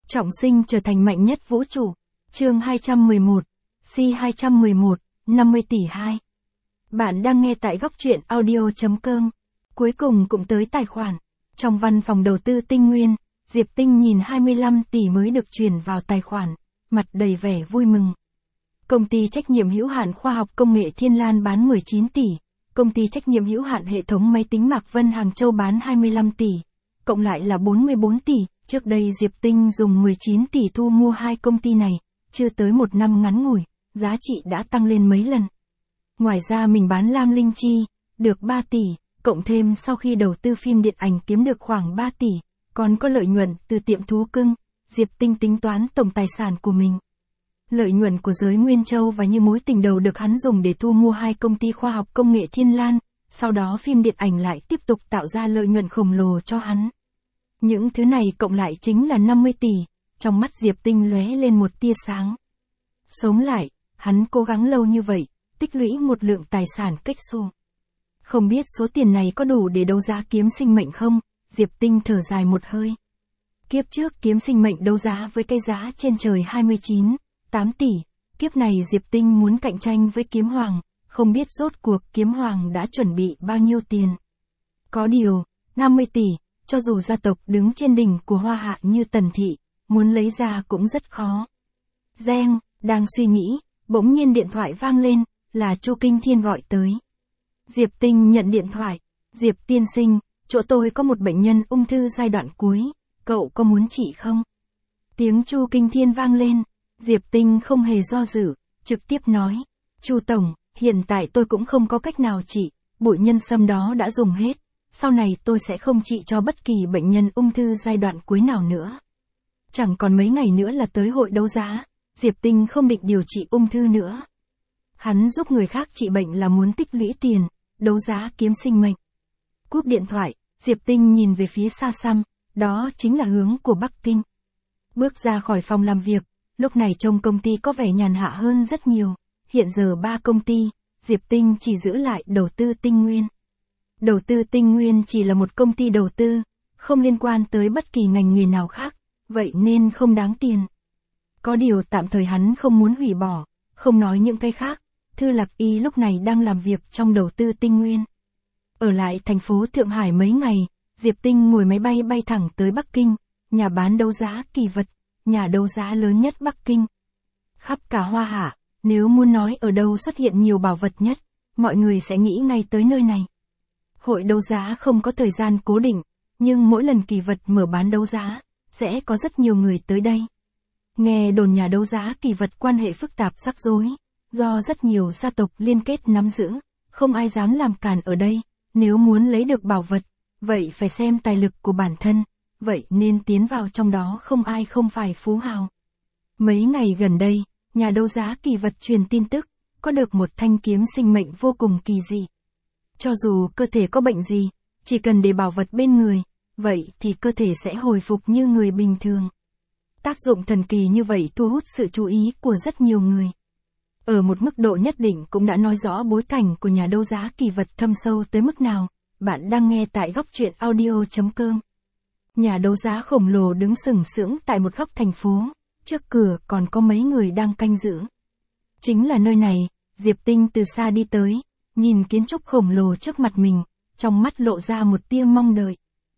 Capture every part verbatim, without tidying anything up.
Trọng sinh trở thành mạnh nhất vũ trụ. Chương hai trăm mười một, C hai trăm mười một, năm mươi tỷ hai. Bạn đang nghe tại góc truyện audio chấm com. Cuối cùng cũng tới tài khoản. Trong văn phòng đầu tư Tinh Nguyên, Diệp Tinh nhìn hai mươi lăm tỷ mới được chuyển vào tài khoản, mặt đầy vẻ vui mừng. Công ty trách nhiệm hữu hạn khoa học công nghệ Thiên Lan bán mười chín tỷ, công ty trách nhiệm hữu hạn hệ thống máy tính Mạc Vân Hàng Châu bán hai mươi lăm tỷ, cộng lại là bốn mươi bốn tỷ. Trước đây Diệp Tinh dùng mười chín tỷ thu mua hai công ty này, chưa tới một năm ngắn ngủi, giá trị đã tăng lên mấy lần. Ngoài ra mình bán Lam Linh Chi, được ba tỷ, cộng thêm sau khi đầu tư phim điện ảnh kiếm được khoảng ba tỷ, còn có lợi nhuận từ tiệm thú cưng, Diệp Tinh tính toán tổng tài sản của mình. Lợi nhuận của giới Nguyên Châu và Như Mối Tình Đầu được hắn dùng để thu mua hai công ty khoa học công nghệ Thiên Lan, sau đó phim điện ảnh lại tiếp tục tạo ra lợi nhuận khổng lồ cho hắn. Những thứ này cộng lại chính là năm mươi tỷ, trong mắt Diệp Tinh lóe lên một tia sáng. Sống lại, hắn cố gắng lâu như vậy, tích lũy một lượng tài sản cách xù. Không biết số tiền này có đủ để đấu giá kiếm sinh mệnh không? Diệp Tinh thở dài một hơi. Kiếp trước kiếm sinh mệnh đấu giá với cái giá trên trời hai mươi chín, tám tỷ, kiếp này Diệp Tinh muốn cạnh tranh với kiếm hoàng, không biết rốt cuộc kiếm hoàng đã chuẩn bị bao nhiêu tiền. Có điều, năm mươi tỷ, cho dù gia tộc đứng trên đỉnh của Hoa Hạ như Tần Thị, muốn lấy ra cũng rất khó. Reng, đang suy nghĩ, bỗng nhiên điện thoại vang lên, là Chu Kinh Thiên gọi tới. Diệp Tinh nhận điện thoại. Diệp tiên sinh, chỗ tôi có một bệnh nhân ung thư giai đoạn cuối, cậu có muốn trị không? Tiếng Chu Kinh Thiên vang lên, Diệp Tinh không hề do dự, trực tiếp nói, Chu tổng, hiện tại tôi cũng không có cách nào trị, bụi nhân sâm đó đã dùng hết, sau này tôi sẽ không trị cho bất kỳ bệnh nhân ung thư giai đoạn cuối nào nữa. Chẳng còn mấy ngày nữa là tới hội đấu giá, Diệp Tinh không định điều trị ung thư nữa. Hắn giúp người khác trị bệnh là muốn tích lũy tiền, đấu giá kiếm sinh mệnh. Cúp điện thoại, Diệp Tinh nhìn về phía xa xăm, đó chính là hướng của Bắc Kinh. Bước ra khỏi phòng làm việc, lúc này trông công ty có vẻ nhàn hạ hơn rất nhiều. Hiện giờ ba công ty, Diệp Tinh chỉ giữ lại đầu tư Tinh Nguyên. Đầu tư Tinh Nguyên chỉ là một công ty đầu tư, không liên quan tới bất kỳ ngành nghề nào khác, vậy nên không đáng tiền. Có điều tạm thời hắn không muốn hủy bỏ, không nói những cái khác, Thư Lạc Y lúc này đang làm việc trong đầu tư Tinh Nguyên. Ở lại thành phố Thượng Hải mấy ngày, Diệp Tinh ngồi máy bay bay thẳng tới Bắc Kinh, nhà bán đấu giá Kỳ Vật, nhà đấu giá lớn nhất Bắc Kinh. Khắp cả Hoa Hạ, nếu muốn nói ở đâu xuất hiện nhiều bảo vật nhất, mọi người sẽ nghĩ ngay tới nơi này. Hội đấu giá không có thời gian cố định, nhưng mỗi lần Kỳ Vật mở bán đấu giá, sẽ có rất nhiều người tới đây. Nghe đồn nhà đấu giá Kỳ Vật quan hệ phức tạp rắc rối, do rất nhiều gia tộc liên kết nắm giữ, không ai dám làm cản ở đây, nếu muốn lấy được bảo vật, vậy phải xem tài lực của bản thân, vậy nên tiến vào trong đó không ai không phải phú hào. Mấy ngày gần đây, nhà đấu giá Kỳ Vật truyền tin tức, có được một thanh kiếm sinh mệnh vô cùng kỳ dị. Cho dù cơ thể có bệnh gì, chỉ cần để bảo vật bên người, vậy thì cơ thể sẽ hồi phục như người bình thường. Tác dụng thần kỳ như vậy thu hút sự chú ý của rất nhiều người. Ở một mức độ nhất định cũng đã nói rõ bối cảnh của nhà đấu giá Kỳ Vật thâm sâu tới mức nào. Bạn đang nghe tại góc truyện audio chấm com. Nhà đấu giá khổng lồ đứng sừng sững tại một góc thành phố, trước cửa còn có mấy người đang canh giữ. Chính là nơi này, Diệp Tinh từ xa đi tới, nhìn kiến trúc khổng lồ trước mặt mình, trong mắt lộ ra một tia mong đợi.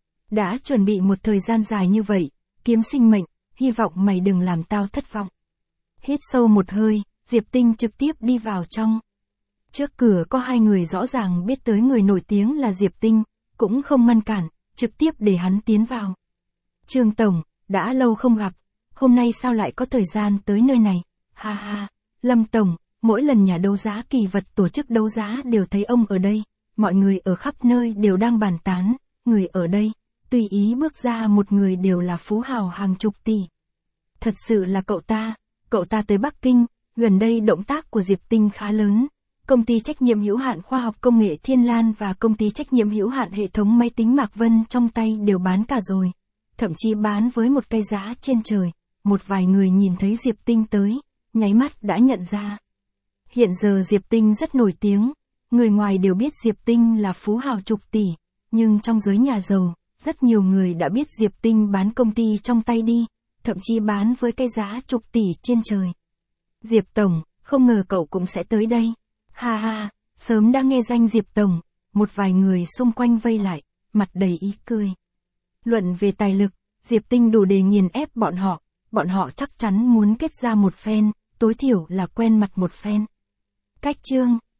Đã chuẩn bị một thời gian dài như vậy, kiếm sinh mệnh, hy vọng mày đừng làm tao thất vọng. Hít sâu một hơi, Diệp Tinh trực tiếp đi vào trong. Trước cửa có hai người rõ ràng biết tới người nổi tiếng là Diệp Tinh, cũng không ngăn cản, trực tiếp để hắn tiến vào. Trương Tổng, đã lâu không gặp, hôm nay sao lại có thời gian tới nơi này? Ha ha, Lâm Tổng, mỗi lần nhà đấu giá Kỳ Vật tổ chức đấu giá đều thấy ông ở đây, mọi người ở khắp nơi đều đang bàn tán, người ở đây, tùy ý bước ra một người đều là phú hào hàng chục tỷ. Thật sự là cậu ta, cậu ta tới Bắc Kinh, gần đây động tác của Diệp Tinh khá lớn. Công ty trách nhiệm hữu hạn khoa học công nghệ Thiên Lan và công ty trách nhiệm hữu hạn hệ thống máy tính Mạc Vân trong tay đều bán cả rồi. Thậm chí bán với một cái giá trên trời. Một vài người nhìn thấy Diệp Tinh tới, nháy mắt đã nhận ra. Hiện giờ Diệp Tinh rất nổi tiếng. Người ngoài đều biết Diệp Tinh là phú hào chục tỷ. Nhưng trong giới nhà giàu, rất nhiều người đã biết Diệp Tinh bán công ty trong tay đi. thậm chí bán với cái giá chục tỷ trên trời. Diệp Tổng, không ngờ cậu cũng sẽ tới đây. Ha ha, sớm đã nghe danh Diệp Tổng, một vài người xung quanh vây lại, mặt đầy ý cười. Luận về tài lực, Diệp Tinh đủ để nghiền ép bọn họ, bọn họ chắc chắn muốn kết ra một phen, tối thiểu là quen mặt một phen. Cách chương